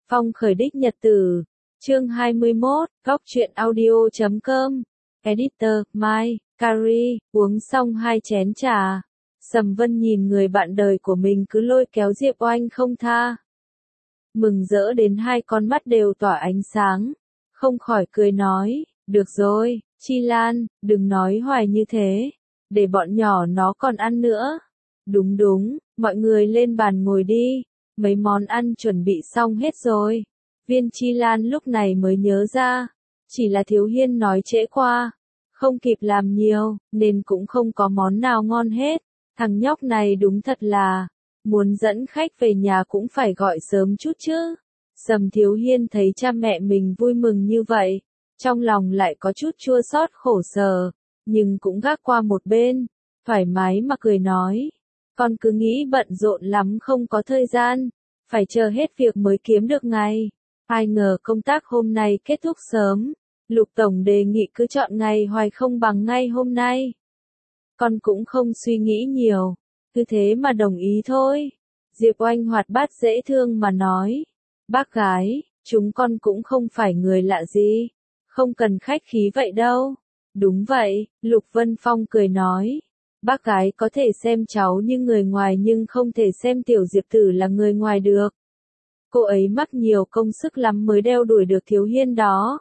Phong khởi đích nhật tử. Chương 21, góc truyện audio.com. Editor, Mai, Carrie, uống xong 2 chén trà. Sầm Vân nhìn người bạn đời của mình cứ lôi kéo Diệp Oanh không tha. Mừng rỡ đến 2 con mắt đều tỏa ánh sáng. Không khỏi cười nói, được rồi, Chi Lan, đừng nói hoài như thế. Để bọn nhỏ nó còn ăn nữa. Đúng đúng, mọi người lên bàn ngồi đi. Mấy món ăn chuẩn bị xong hết rồi. Viên Chi Lan lúc này mới nhớ ra. Chỉ là Thiếu Hiên nói trễ qua. Không kịp làm nhiều, nên cũng không có món nào ngon hết. Thằng nhóc này đúng thật là, muốn dẫn khách về nhà cũng phải gọi sớm chút chứ. Sầm Thiếu Hiên thấy cha mẹ mình vui mừng như vậy. Trong lòng lại có chút chua xót khổ sở. Nhưng cũng gác qua một bên. Thoải mái mà cười nói. Con cứ nghĩ bận rộn lắm không có thời gian. Phải chờ hết việc mới kiếm được ngày. Ai ngờ công tác hôm nay kết thúc sớm. Lục Tổng đề nghị cứ chọn ngày hoài không bằng ngay hôm nay. Con cũng không suy nghĩ nhiều. Cứ thế mà đồng ý thôi. Diệp Oanh hoạt bát dễ thương mà nói. Bác gái, chúng con cũng không phải người lạ gì. Không cần khách khí vậy đâu. Đúng vậy, Lục Vân Phong cười nói. Bác gái có thể xem cháu như người ngoài nhưng không thể xem tiểu Diệp Tử là người ngoài được. Cô ấy mắc nhiều công sức lắm mới đeo đuổi được Thiếu Hiên đó.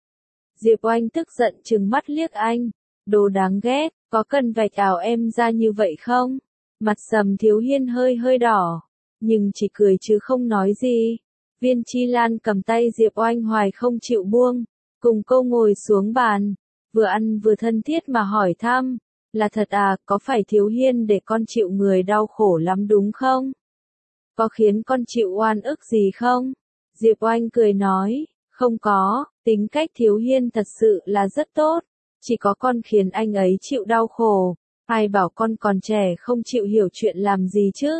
Diệp Oanh tức giận trừng mắt liếc anh. Đồ đáng ghét, có cần vạch ảo em ra như vậy không? Mặt Sầm Thiếu Hiên hơi đỏ. Nhưng chỉ cười chứ không nói gì. Viên Chi Lan cầm tay Diệp Oanh hoài không chịu buông. Cùng cô ngồi xuống bàn. Vừa ăn vừa thân thiết mà hỏi thăm. Là thật à, có phải Thiếu Hiên để con chịu người đau khổ lắm đúng không? Có khiến con chịu oan ức gì không? Diệp Oanh cười nói, không có, tính cách Thiếu Hiên thật sự là rất tốt. Chỉ có con khiến anh ấy chịu đau khổ. Ai bảo con còn trẻ không chịu hiểu chuyện làm gì chứ?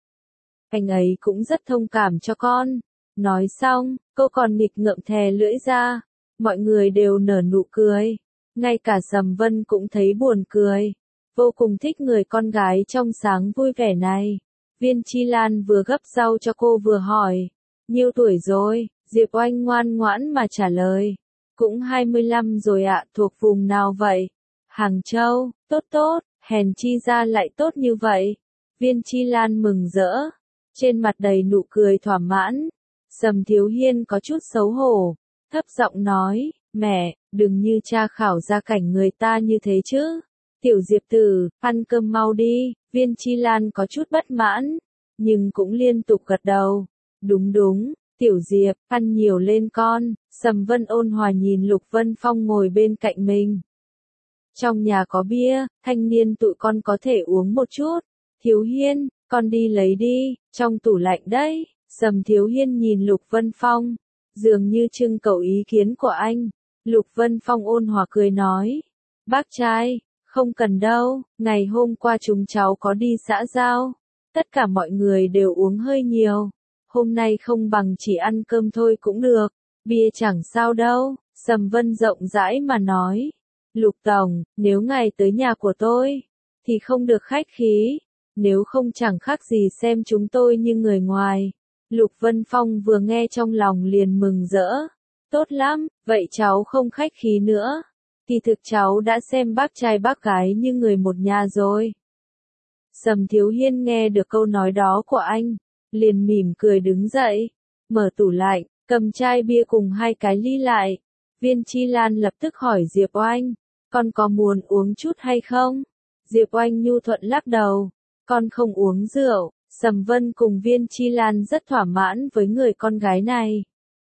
Anh ấy cũng rất thông cảm cho con. Nói xong, cô còn nghịch ngợm thè lưỡi ra. Mọi người đều nở nụ cười. Ngay cả Sầm Vân cũng thấy buồn cười. Vô cùng thích người con gái trong sáng vui vẻ này. Viên Chi Lan vừa gấp rau cho cô vừa hỏi. Nhiêu tuổi rồi? Diệp Oanh ngoan ngoãn mà trả lời. Cũng 25 rồi ạ, thuộc vùng nào vậy? Hàng Châu, tốt tốt, hèn chi ra lại tốt như vậy. Viên Chi Lan mừng rỡ. Trên mặt đầy nụ cười thỏa mãn. Sầm Thiếu Hiên có chút xấu hổ. Thấp giọng nói, mẹ, đừng như cha khảo gia cảnh người ta như thế chứ. Tiểu Diệp Tử, ăn cơm mau đi. Viên Chi Lan có chút bất mãn, nhưng cũng liên tục gật đầu. Đúng đúng, Tiểu Diệp, ăn nhiều lên con. Sầm Vân ôn hòa nhìn Lục Vân Phong ngồi bên cạnh mình. Trong nhà có bia, thanh niên tụi con có thể uống một chút. Thiếu Hiên, con đi lấy đi, trong tủ lạnh đấy. Sầm Thiếu Hiên nhìn Lục Vân Phong, dường như trưng cầu ý kiến của anh. Lục Vân Phong ôn hòa cười nói, bác trai, không cần đâu, ngày hôm qua chúng cháu có đi xã giao. Tất cả mọi người đều uống hơi nhiều. Hôm nay không bằng chỉ ăn cơm thôi cũng được. Bia chẳng sao đâu. Sầm Vân rộng rãi mà nói. Lục Tổng, nếu ngài tới nhà của tôi, thì không được khách khí. Nếu không chẳng khác gì xem chúng tôi như người ngoài. Lục Vân Phong vừa nghe trong lòng liền mừng rỡ. Tốt lắm, vậy cháu không khách khí nữa. Thì thực cháu đã xem bác trai bác gái như người một nhà rồi. Sầm Thiếu Hiên nghe được câu nói đó của anh, liền mỉm cười đứng dậy, mở tủ lạnh, cầm chai bia cùng 2 cái ly lại. Viên Chi Lan lập tức hỏi Diệp Oanh, con có muốn uống chút hay không? Diệp Oanh nhu thuận lắc đầu, con không uống rượu. Sầm Vân cùng Viên Chi Lan rất thỏa mãn với người con gái này.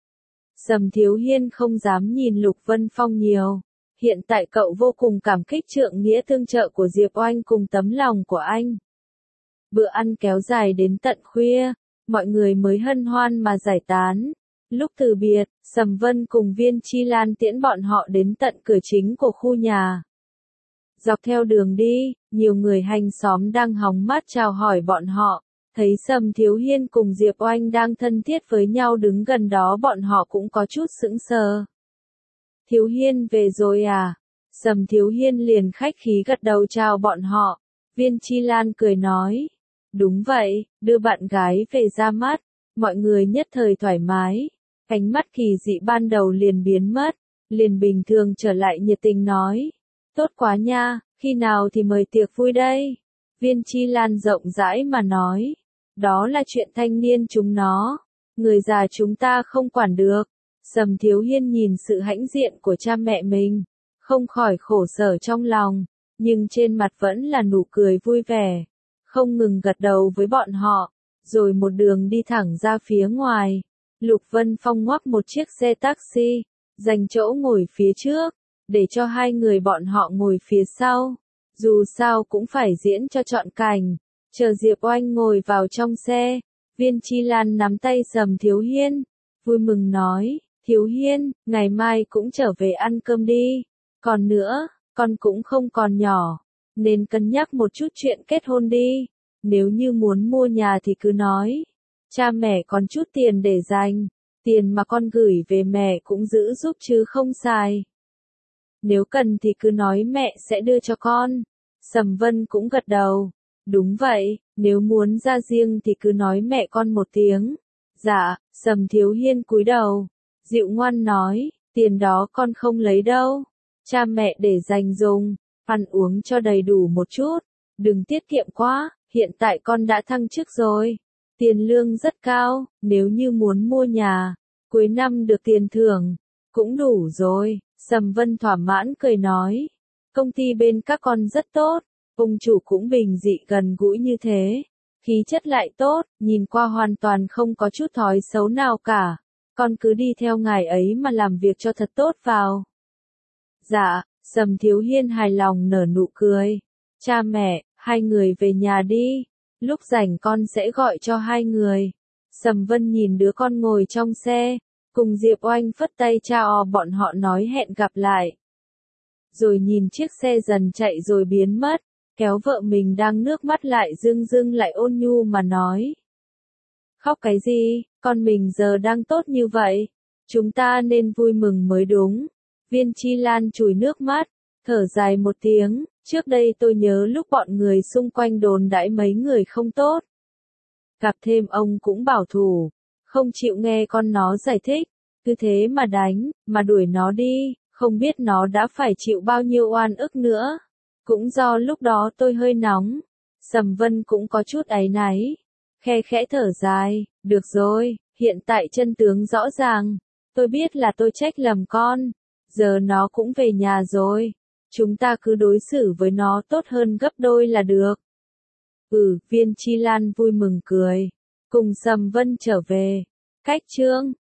Sầm Thiếu Hiên không dám nhìn Lục Vân Phong nhiều. Hiện tại cậu vô cùng cảm kích trượng nghĩa tương trợ của Diệp Oanh cùng tấm lòng của anh. Bữa ăn kéo dài đến tận khuya, mọi người mới hân hoan mà giải tán. Lúc từ biệt, Sầm Vân cùng Viên Chi Lan tiễn bọn họ đến tận cửa chính của khu nhà. Dọc theo đường đi, nhiều người hàng xóm đang hóng mát chào hỏi bọn họ. Thấy Sầm Thiếu Hiên cùng Diệp Oanh đang thân thiết với nhau đứng gần đó, bọn họ cũng có chút sững sờ. Thiếu Hiên về rồi à? Sầm Thiếu Hiên liền khách khí gật đầu chào bọn họ. Viên Chi Lan cười nói. Đúng vậy, đưa bạn gái về ra mắt. mọi người nhất thời thoải mái, ánh mắt kỳ dị ban đầu liền biến mất, liền bình thường trở lại nhiệt tình nói. Tốt quá nha, khi nào thì mời tiệc vui đây? Viên Chi Lan rộng rãi mà nói. Đó là chuyện thanh niên chúng nó, người già chúng ta không quản được. Sầm Thiếu Hiên nhìn sự hãnh diện của cha mẹ mình, không khỏi khổ sở trong lòng, nhưng trên mặt vẫn là nụ cười vui vẻ, không ngừng gật đầu với bọn họ, rồi một đường đi thẳng ra phía ngoài. Lục Vân Phong ngoắc một chiếc xe taxi, dành chỗ ngồi phía trước, để cho hai người bọn họ ngồi phía sau. Dù sao cũng phải diễn cho trọn cảnh. Chờ Diệp Oanh ngồi vào trong xe, Viên Chi Lan nắm tay Sầm Thiếu Hiên, vui mừng nói, Thiếu Hiên, ngày mai cũng trở về ăn cơm đi. Còn nữa, con cũng không còn nhỏ, nên cân nhắc một chút chuyện kết hôn đi. Nếu như muốn mua nhà thì cứ nói. Cha mẹ còn chút tiền để dành, tiền mà con gửi về mẹ cũng giữ giúp chứ không xài. Nếu cần thì cứ nói mẹ sẽ đưa cho con. Sầm Vân cũng gật đầu. Đúng vậy, nếu muốn ra riêng thì cứ nói mẹ con một tiếng. Dạ, Sầm Thiếu Hiên cúi đầu. Dịu ngoan nói, tiền đó con không lấy đâu. Cha mẹ để dành dùng, ăn uống cho đầy đủ một chút. Đừng tiết kiệm quá, hiện tại con đã thăng chức rồi. Tiền lương rất cao, nếu như muốn mua nhà, cuối năm được tiền thưởng, cũng đủ rồi. Sầm Vân thỏa mãn cười nói. Công ty bên các con rất tốt, ông chủ cũng bình dị gần gũi như thế. Khí chất lại tốt, nhìn qua hoàn toàn không có chút thói xấu nào cả. Con cứ đi theo ngài ấy mà làm việc cho thật tốt vào. Dạ, Sầm Thiếu Hiên hài lòng nở nụ cười. Cha mẹ, hai người về nhà đi. Lúc rảnh con sẽ gọi cho hai người. Sầm Vân nhìn đứa con ngồi trong xe, cùng Diệp Oanh phất tay chào bọn họ nói hẹn gặp lại. Rồi nhìn chiếc xe dần chạy rồi biến mất, kéo vợ mình đang nước mắt lại rưng rưng lại ôn nhu mà nói. Khóc cái gì, con mình giờ đang tốt như vậy. Chúng ta nên vui mừng mới đúng. Viên Chi Lan chùi nước mắt, thở dài một tiếng. Trước đây tôi nhớ lúc bọn người xung quanh đồn đãi mấy người không tốt. Gặp thêm ông cũng bảo thủ, không chịu nghe con nó giải thích. Cứ thế mà đánh, mà đuổi nó đi, không biết nó đã phải chịu bao nhiêu oan ức nữa. Cũng do lúc đó tôi hơi nóng. Sầm Vân cũng có chút áy náy. Khe khẽ thở dài, được rồi, hiện tại chân tướng rõ ràng. Tôi biết là tôi trách lầm con. Giờ nó cũng về nhà rồi. Chúng ta cứ đối xử với nó tốt hơn gấp đôi là được. Viên Chi Lan vui mừng cười. Cùng Sầm Vân trở về. Cách chương